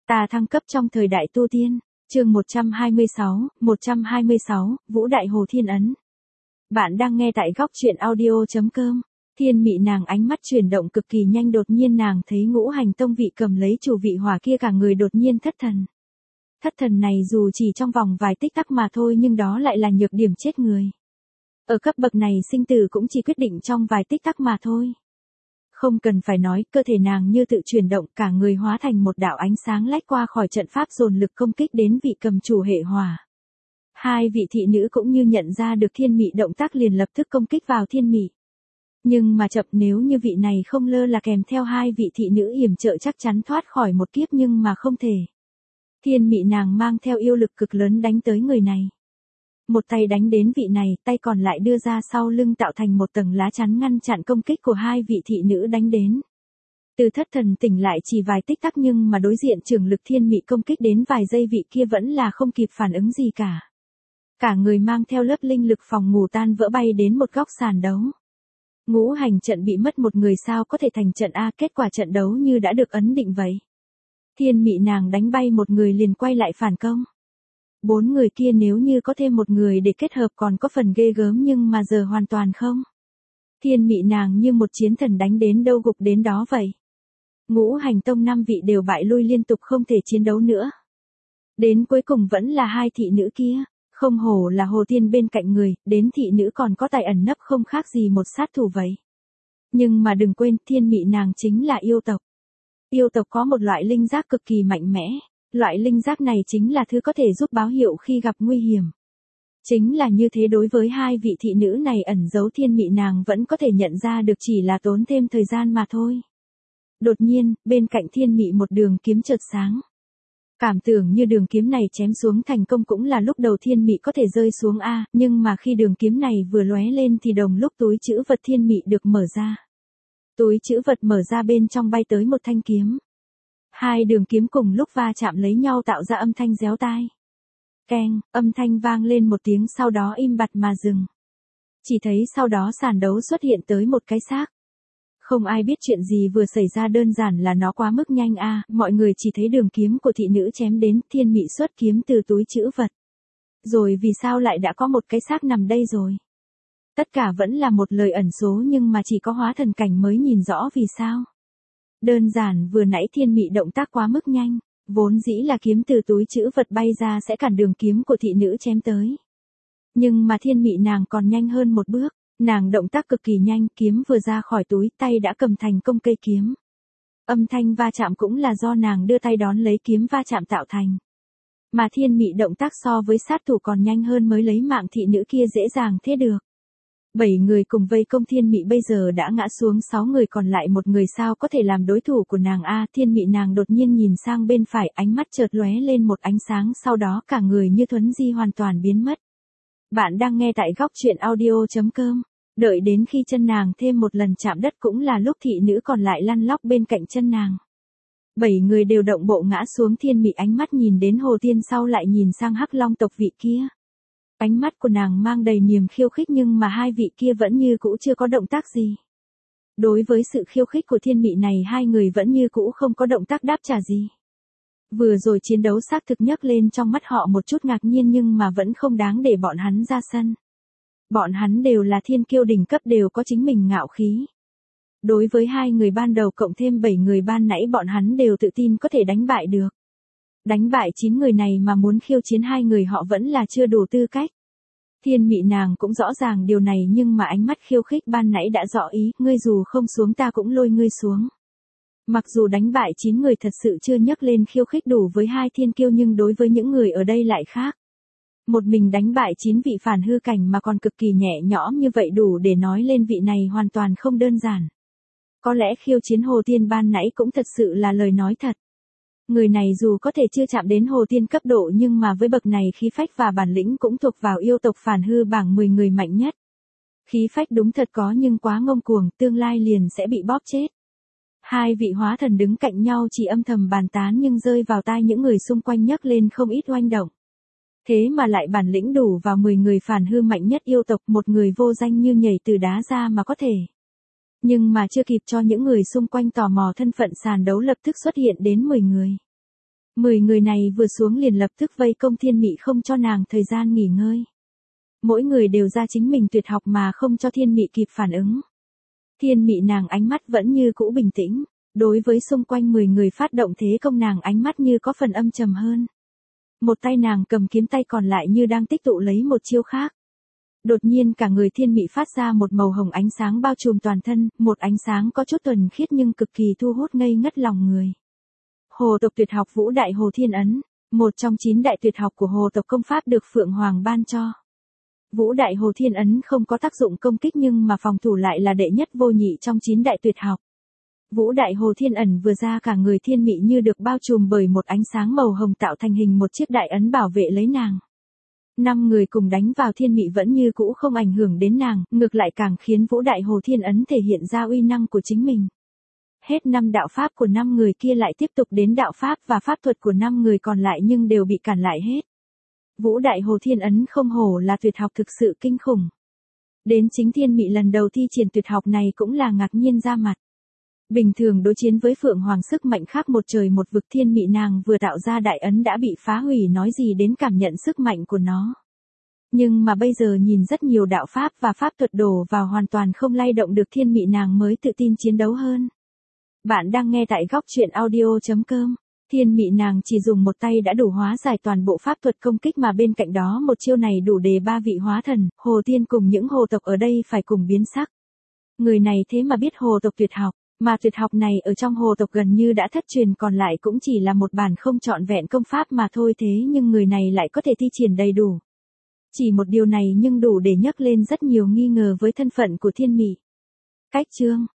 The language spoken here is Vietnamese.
Ta thăng cấp trong thời đại tu tiên, chương 126, Vũ Đại Hồ Thiên Ấn. Bạn đang nghe tại góc truyện audio.com. Thiên Mị nàng ánh mắt chuyển động cực kỳ nhanh, đột nhiên nàng thấy Ngũ Hành Tông vị cầm lấy chủ vị hỏa kia cả người đột nhiên thất thần. Thất thần này dù chỉ trong vòng vài tích tắc mà thôi nhưng đó lại là nhược điểm chết người. Ở cấp bậc này sinh tử cũng chỉ quyết định trong vài tích tắc mà thôi. Không cần phải nói, cơ thể nàng như tự chuyển động, cả người hóa thành một đạo ánh sáng lách qua khỏi trận pháp dồn lực công kích đến vị cầm chủ hệ hỏa. Hai vị thị nữ cũng như nhận ra được Thiên Mị động tác liền lập tức công kích vào Thiên Mị. Nhưng mà chậm, nếu như vị này không lơ là kèm theo hai vị thị nữ yểm trợ chắc chắn thoát khỏi một kiếp, nhưng mà không thể. Thiên Mị nàng mang theo yêu lực cực lớn đánh tới người này. Một tay đánh đến vị này, tay còn lại đưa ra sau lưng tạo thành một tầng lá chắn ngăn chặn công kích của hai vị thị nữ đánh đến. Từ thất thần tỉnh lại chỉ vài tích tắc nhưng mà đối diện trường lực Thiên Mị công kích đến vài giây, vị kia vẫn là không kịp phản ứng gì cả. Cả người mang theo lớp linh lực phòng ngủ tan vỡ bay đến một góc sàn đấu. Ngũ hành trận bị mất một người sao có thể thành trận A, kết quả trận đấu như đã được ấn định vậy. Thiên Mị nàng đánh bay một người liền quay lại phản công. 4 người kia nếu như có thêm một người để kết hợp còn có phần ghê gớm, nhưng mà giờ hoàn toàn không. Thiên Mị nàng như một chiến thần đánh đến đâu gục đến đó vậy. Ngũ Hành Tông 5 vị đều bại lui liên tục không thể chiến đấu nữa. Đến cuối cùng vẫn là hai thị nữ kia, không hổ là Hồ Tiên bên cạnh người, đến thị nữ còn có tài ẩn nấp không khác gì một sát thủ vậy. Nhưng mà đừng quên, Thiên Mị nàng chính là yêu tộc. Yêu tộc có một loại linh giác cực kỳ mạnh mẽ. Loại linh giác này chính là thứ có thể giúp báo hiệu khi gặp nguy hiểm. Chính là như thế, đối với hai vị thị nữ này ẩn giấu Thiên Mị nàng vẫn có thể nhận ra được, chỉ là tốn thêm thời gian mà thôi. Đột nhiên, bên cạnh Thiên Mị một đường kiếm chợt sáng. Cảm tưởng như đường kiếm này chém xuống thành công cũng là lúc đầu Thiên Mị có thể rơi xuống A, nhưng mà khi đường kiếm này vừa lóe lên thì đồng lúc túi trữ vật Thiên Mị được mở ra. Túi trữ vật mở ra, bên trong bay tới một thanh kiếm. Hai đường kiếm cùng lúc va chạm lấy nhau tạo ra âm thanh réo tai. Keng, âm thanh vang lên một tiếng sau đó im bặt mà dừng. Chỉ thấy sau đó sàn đấu xuất hiện tới một cái xác. Không ai biết chuyện gì vừa xảy ra, đơn giản là nó quá mức nhanh a, mọi người chỉ thấy đường kiếm của thị nữ chém đến, Thiên Mị xuất kiếm từ túi trữ vật. Rồi vì sao lại đã có một cái xác nằm đây rồi? Tất cả vẫn là một lời ẩn số, nhưng mà chỉ có hóa thần cảnh mới nhìn rõ vì sao. Đơn giản vừa nãy Thiên Mị động tác quá mức nhanh, vốn dĩ là kiếm từ túi trữ vật bay ra sẽ cản đường kiếm của thị nữ chém tới. Nhưng mà Thiên Mị nàng còn nhanh hơn một bước, nàng động tác cực kỳ nhanh, kiếm vừa ra khỏi túi, tay đã cầm thành công cây kiếm. Âm thanh va chạm cũng là do nàng đưa tay đón lấy kiếm va chạm tạo thành. Mà Thiên Mị động tác so với sát thủ còn nhanh hơn mới lấy mạng thị nữ kia dễ dàng thế được. 7 người cùng vây công Thiên Mị bây giờ đã ngã xuống, 6 người còn lại một người sao có thể làm đối thủ của nàng a. Thiên Mị nàng đột nhiên nhìn sang bên phải, ánh mắt chợt lóe lên một ánh sáng, sau đó cả người như thuấn di hoàn toàn biến mất. Bạn đang nghe tại góc truyện audio.com. Đợi đến khi chân nàng thêm một lần chạm đất cũng là lúc thị nữ còn lại lăn lóc bên cạnh chân nàng. 7 người đều động bộ ngã xuống, Thiên Mị ánh mắt nhìn đến Hồ Tiên sau lại nhìn sang Hắc Long tộc vị kia. Ánh mắt của nàng mang đầy niềm khiêu khích, nhưng mà hai vị kia vẫn như cũ chưa có động tác gì. Đối với sự khiêu khích của Thiên Mị này, hai người vẫn như cũ không có động tác đáp trả gì. Vừa rồi chiến đấu xác thực nhấc lên trong mắt họ một chút ngạc nhiên, nhưng mà vẫn không đáng để bọn hắn ra sân. Bọn hắn đều là thiên kiêu đỉnh cấp, đều có chính mình ngạo khí. Đối với hai người ban đầu cộng thêm 7 người ban nãy, bọn hắn đều tự tin có thể đánh bại được. Đánh bại 9 người này mà muốn khiêu chiến hai người họ vẫn là chưa đủ tư cách. Thiên Mị nàng cũng rõ ràng điều này, nhưng mà ánh mắt khiêu khích ban nãy đã rõ ý, ngươi dù không xuống ta cũng lôi ngươi xuống. Mặc dù đánh bại 9 người thật sự chưa nhấc lên khiêu khích đủ với hai thiên kiêu, nhưng đối với những người ở đây lại khác. Một mình đánh bại 9 vị phản hư cảnh mà còn cực kỳ nhẹ nhõm như vậy đủ để nói lên vị này hoàn toàn không đơn giản. Có lẽ khiêu chiến Hồ Tiên ban nãy cũng thật sự là lời nói thật. Người này dù có thể chưa chạm đến Hồ Tiên cấp độ, nhưng mà với bậc này khí phách và bản lĩnh cũng thuộc vào yêu tộc phản hư bảng 10 người mạnh nhất. Khí phách đúng thật có, nhưng quá ngông cuồng, tương lai liền sẽ bị bóp chết. Hai vị hóa thần đứng cạnh nhau chỉ âm thầm bàn tán, nhưng rơi vào tai những người xung quanh nhấc lên không ít oanh động. Thế mà lại bản lĩnh đủ vào 10 người phản hư mạnh nhất yêu tộc, một người vô danh như nhảy từ đá ra mà có thể. Nhưng mà chưa kịp cho những người xung quanh tò mò thân phận, sàn đấu lập tức xuất hiện đến 10 người. 10 người này vừa xuống liền lập tức vây công Thiên Mị không cho nàng thời gian nghỉ ngơi. Mỗi người đều ra chính mình tuyệt học mà không cho Thiên Mị kịp phản ứng. Thiên Mị nàng ánh mắt vẫn như cũ bình tĩnh, đối với xung quanh 10 người phát động thế công nàng ánh mắt như có phần âm trầm hơn. Một tay nàng cầm kiếm tay còn lại như đang tích tụ lấy một chiêu khác. Đột nhiên cả người Thiên Mị phát ra một màu hồng ánh sáng bao trùm toàn thân, một ánh sáng có chút thuần khiết nhưng cực kỳ thu hút ngây ngất lòng người. Hồ tộc tuyệt học Vũ Đại Hồ Thiên Ấn, một trong 9 đại tuyệt học của hồ tộc công pháp được Phượng Hoàng ban cho. Vũ Đại Hồ Thiên Ấn không có tác dụng công kích nhưng mà phòng thủ lại là đệ nhất vô nhị trong 9 đại tuyệt học. Vũ Đại Hồ Thiên Ẩn vừa ra cả người Thiên Mị như được bao trùm bởi một ánh sáng màu hồng tạo thành hình một chiếc đại ấn bảo vệ lấy nàng. 5 người cùng đánh vào Thiên Mị vẫn như cũ không ảnh hưởng đến nàng, ngược lại càng khiến Vũ Đại Hồ Thiên Ấn thể hiện ra uy năng của chính mình. Hết 5 đạo pháp của 5 người kia lại tiếp tục đến đạo pháp và pháp thuật của 5 người còn lại nhưng đều bị cản lại hết. Vũ Đại Hồ Thiên Ấn không hổ là tuyệt học thực sự kinh khủng. Đến chính Thiên Mị lần đầu thi triển tuyệt học này cũng là ngạc nhiên ra mặt. Bình thường đối chiến với Phượng Hoàng sức mạnh khác một trời một vực, Thiên Mị nàng vừa tạo ra đại ấn đã bị phá hủy nói gì đến cảm nhận sức mạnh của nó. Nhưng mà bây giờ nhìn rất nhiều đạo pháp và pháp thuật đổ vào hoàn toàn không lay động được Thiên Mị nàng mới tự tin chiến đấu hơn. Bạn đang nghe tại góc truyện audio.com. Thiên Mị nàng chỉ dùng một tay đã đủ hóa giải toàn bộ pháp thuật công kích mà bên cạnh đó một chiêu này đủ để 3 vị hóa thần, hồ tiên cùng những hồ tộc ở đây phải cùng biến sắc. Người này thế mà biết hồ tộc tuyệt học, mà tuyệt học này ở trong hồ tộc gần như đã thất truyền còn lại cũng chỉ là một bản không trọn vẹn công pháp mà thôi thế nhưng người này lại có thể thi triển đầy đủ. Chỉ một điều này nhưng đủ để nhấc lên rất nhiều nghi ngờ với thân phận của Thiên Mị. Cách chương